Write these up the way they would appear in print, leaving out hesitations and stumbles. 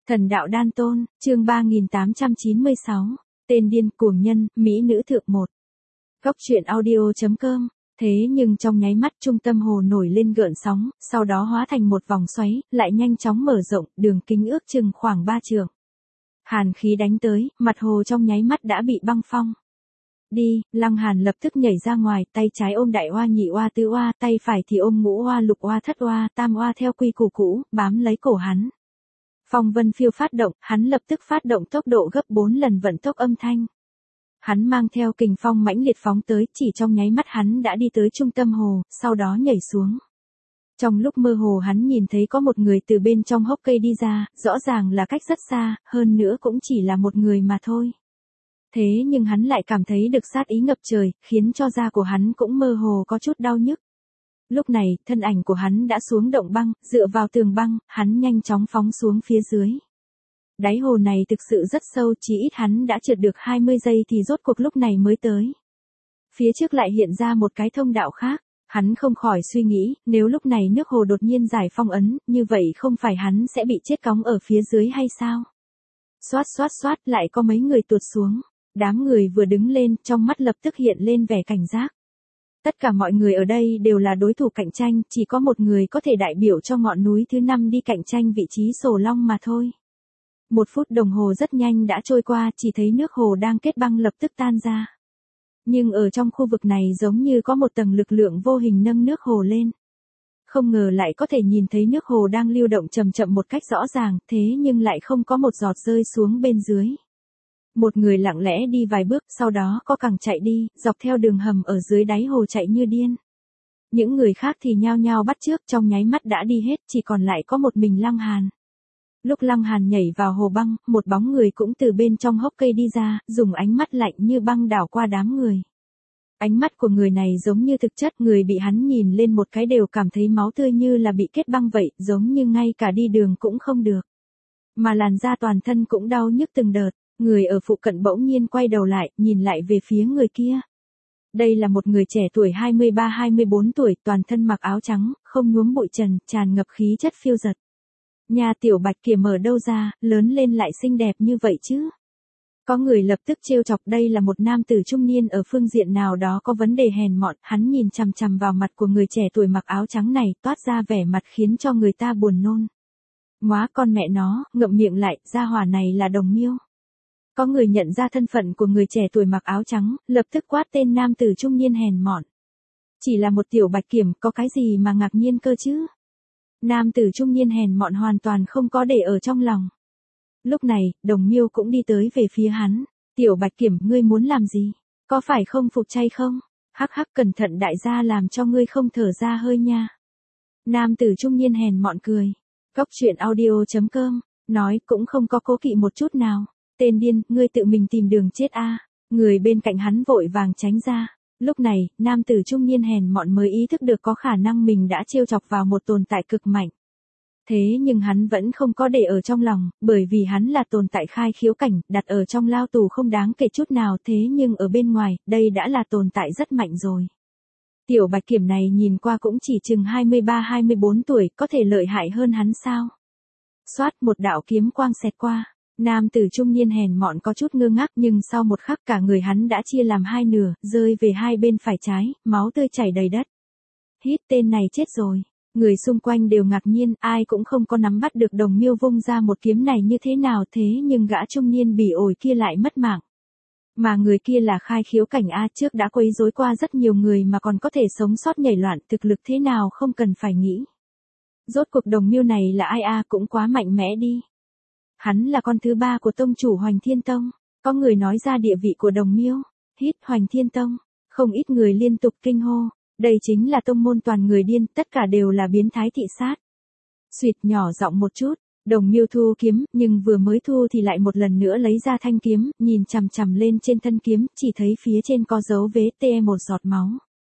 Thần đạo đan tôn, chương 3896, tên điên cuồng nhân, mỹ nữ thượng 1. Góc truyện audio.com. Thế nhưng trong nháy mắt trung tâm hồ nổi lên gợn sóng, sau đó hóa thành một vòng xoáy, lại nhanh chóng mở rộng, đường kính ước chừng khoảng 3 trượng. Hàn khí đánh tới, mặt hồ trong nháy mắt đã bị băng phong. Đi, Lăng Hàn lập tức nhảy ra ngoài, tay trái ôm đại oa nhị oa tứ oa, tay phải thì ôm ngũ oa lục oa thất oa tam oa theo quy củ cũ, bám lấy cổ hắn. Phong vân phiêu phát động, hắn lập tức phát động tốc độ gấp 4 lần vận tốc âm thanh. Hắn mang theo kình phong mãnh liệt phóng tới, chỉ trong nháy mắt hắn đã đi tới trung tâm hồ, sau đó nhảy xuống. Trong lúc mơ hồ hắn nhìn thấy có một người từ bên trong hốc cây đi ra, rõ ràng là cách rất xa, hơn nữa cũng chỉ là một người mà thôi. Thế nhưng hắn lại cảm thấy được sát ý ngập trời, khiến cho da của hắn cũng mơ hồ có chút đau nhức. Lúc này, thân ảnh của hắn đã xuống động băng, dựa vào tường băng, hắn nhanh chóng phóng xuống phía dưới. Đáy hồ này thực sự rất sâu, chỉ ít hắn đã trượt được 20 giây thì rốt cuộc lúc này mới tới. Phía trước lại hiện ra một cái thông đạo khác, hắn không khỏi suy nghĩ, nếu lúc này nước hồ đột nhiên giải phong ấn, như vậy không phải hắn sẽ bị chết cóng ở phía dưới hay sao? Xoát xoát xoát lại có mấy người tuột xuống, đám người vừa đứng lên, trong mắt lập tức hiện lên vẻ cảnh giác. Tất cả mọi người ở đây đều là đối thủ cạnh tranh, chỉ có một người có thể đại biểu cho ngọn núi thứ 5 đi cạnh tranh vị trí Sổ Long mà thôi. 1 phút đồng hồ rất nhanh đã trôi qua, chỉ thấy nước hồ đang kết băng lập tức tan ra. Nhưng ở trong khu vực này giống như có một tầng lực lượng vô hình nâng nước hồ lên. Không ngờ lại có thể nhìn thấy nước hồ đang lưu động chậm chậm một cách rõ ràng, thế nhưng lại không có một giọt rơi xuống bên dưới. Một người lặng lẽ đi vài bước, sau đó có cẳng chạy đi, dọc theo đường hầm ở dưới đáy hồ chạy như điên. Những người khác thì nhao nhao bắt chước, trong nháy mắt đã đi hết, chỉ còn lại có một mình Lăng Hàn. Lúc Lăng Hàn nhảy vào hồ băng, một bóng người cũng từ bên trong hốc cây đi ra, dùng ánh mắt lạnh như băng đảo qua đám người. Ánh mắt của người này giống như thực chất, người bị hắn nhìn lên một cái đều cảm thấy máu tươi như là bị kết băng vậy, giống như ngay cả đi đường cũng không được. Mà làn da toàn thân cũng đau nhức từng đợt. Người ở phụ cận bỗng nhiên quay đầu lại, nhìn lại về phía người kia. Đây là một người trẻ tuổi 23-24 tuổi, toàn thân mặc áo trắng, không nhuốm bụi trần, tràn ngập khí chất phiêu dật. Nhà Tiểu Bạch kia mở đâu ra, lớn lên lại xinh đẹp như vậy chứ? Có người lập tức trêu chọc, đây là một nam tử trung niên ở phương diện nào đó có vấn đề hèn mọn, hắn nhìn chằm chằm vào mặt của người trẻ tuổi mặc áo trắng này, toát ra vẻ mặt khiến cho người ta buồn nôn. Móa con mẹ nó, ngậm miệng lại, gia hỏa này là Đồng Miêu. Có người nhận ra thân phận của người trẻ tuổi mặc áo trắng, lập tức quát tên nam tử trung niên hèn mọn. Chỉ là một tiểu bạch kiểm, có cái gì mà ngạc nhiên cơ chứ? Nam tử trung niên hèn mọn hoàn toàn không có để ở trong lòng. Lúc này, Đồng Miêu cũng đi tới về phía hắn. Tiểu bạch kiểm, ngươi muốn làm gì? Có phải không phục chay không? Hắc hắc, cẩn thận đại gia làm cho ngươi không thở ra hơi nha. Nam tử trung niên hèn mọn cười. Góc truyện audio.com, nói cũng không có cố kỵ một chút nào. Tên điên, ngươi tự mình tìm đường chết a. Người bên cạnh hắn vội vàng tránh ra. Lúc này, nam tử trung niên hèn mọn mới ý thức được có khả năng mình đã trêu chọc vào một tồn tại cực mạnh. Thế nhưng hắn vẫn không có để ở trong lòng, bởi vì hắn là tồn tại khai khiếu cảnh, đặt ở trong lao tù không đáng kể chút nào, thế nhưng ở bên ngoài, đây đã là tồn tại rất mạnh rồi. Tiểu bạch kiểm này nhìn qua cũng chỉ chừng 23-24 tuổi, có thể lợi hại hơn hắn sao? Xoát, một đạo kiếm quang xẹt qua. Nam tử trung niên hèn mọn có chút ngơ ngác, nhưng sau một khắc cả người hắn đã chia làm hai nửa, rơi về hai bên phải trái, máu tươi chảy đầy đất. Hít, tên này chết rồi. Người xung quanh đều ngạc nhiên, ai cũng không có nắm bắt được Đồng Miêu vung ra một kiếm này như thế nào, thế nhưng gã trung niên bỉ ổi kia lại mất mạng. Mà người kia là khai khiếu cảnh A, trước đã quấy rối qua rất nhiều người mà còn có thể sống sót nhảy loạn, thực lực thế nào không cần phải nghĩ. Rốt cuộc Đồng Miêu này là ai a, cũng quá mạnh mẽ đi. Hắn là con thứ 3 của tông chủ Hoành Thiên Tông. Có người nói ra địa vị của Đồng Miêu. Hít, Hoành Thiên Tông. Không ít người liên tục kinh hô. Đây chính là tông môn toàn người điên, tất cả đều là biến thái thị sát. Xuyệt, nhỏ giọng một chút. Đồng Miêu thu kiếm, nhưng vừa mới thu thì lại một lần nữa lấy ra thanh kiếm, nhìn chằm chằm lên trên thân kiếm, chỉ thấy phía trên có dấu vết tê một giọt máu.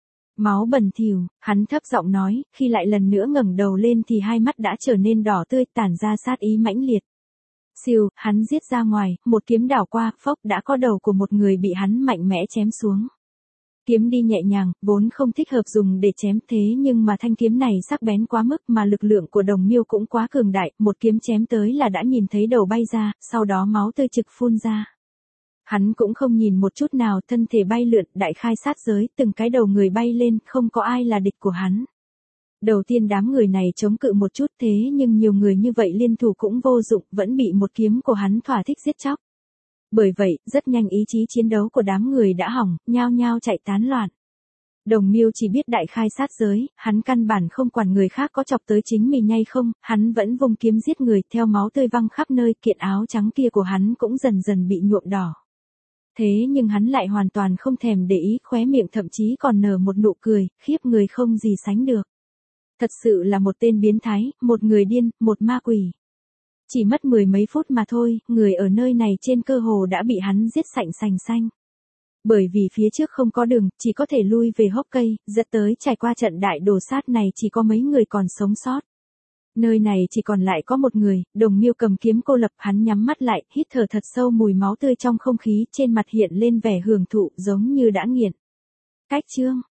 Máu bẩn thỉu, hắn thấp giọng nói, khi lại lần nữa ngẩng đầu lên thì hai mắt đã trở nên đỏ tươi, tản ra sát ý mãnh liệt. Siêu, hắn giết ra ngoài, một kiếm đảo qua, phốc, đã có đầu của một người bị hắn mạnh mẽ chém xuống. Kiếm đi nhẹ nhàng, vốn không thích hợp dùng để chém thế nhưng mà thanh kiếm này sắc bén quá mức mà lực lượng của Đồng Miêu cũng quá cường đại, một kiếm chém tới là đã nhìn thấy đầu bay ra, sau đó máu tươi trực phun ra. Hắn cũng không nhìn một chút nào, thân thể bay lượn, đại khai sát giới, từng cái đầu người bay lên, không có ai là địch của hắn. Đầu tiên đám người này chống cự một chút thế nhưng nhiều người như vậy liên thủ cũng vô dụng, vẫn bị một kiếm của hắn thỏa thích giết chóc. Bởi vậy, rất nhanh ý chí chiến đấu của đám người đã hỏng, nhao nhao chạy tán loạn. Đồng Miêu chỉ biết đại khai sát giới, hắn căn bản không quản người khác có chọc tới chính mình hay không, hắn vẫn vung kiếm giết người, theo máu tươi văng khắp nơi, kiện áo trắng kia của hắn cũng dần dần bị nhuộm đỏ. Thế nhưng hắn lại hoàn toàn không thèm để ý, khóe miệng thậm chí còn nở một nụ cười, khiếp người không gì sánh được. Thật sự là một tên biến thái, một người điên, một ma quỷ. Chỉ mất 10 mấy phút mà thôi, người ở nơi này trên cơ hồ đã bị hắn giết sạch sành xanh. Bởi vì phía trước không có đường, chỉ có thể lui về hốc cây, dẫn tới trải qua trận đại đổ sát này chỉ có mấy người còn sống sót. Nơi này chỉ còn lại có một người, Đồng Miêu cầm kiếm cô lập, hắn nhắm mắt lại, hít thở thật sâu mùi máu tươi trong không khí, trên mặt hiện lên vẻ hưởng thụ giống như đã nghiện. Cách chương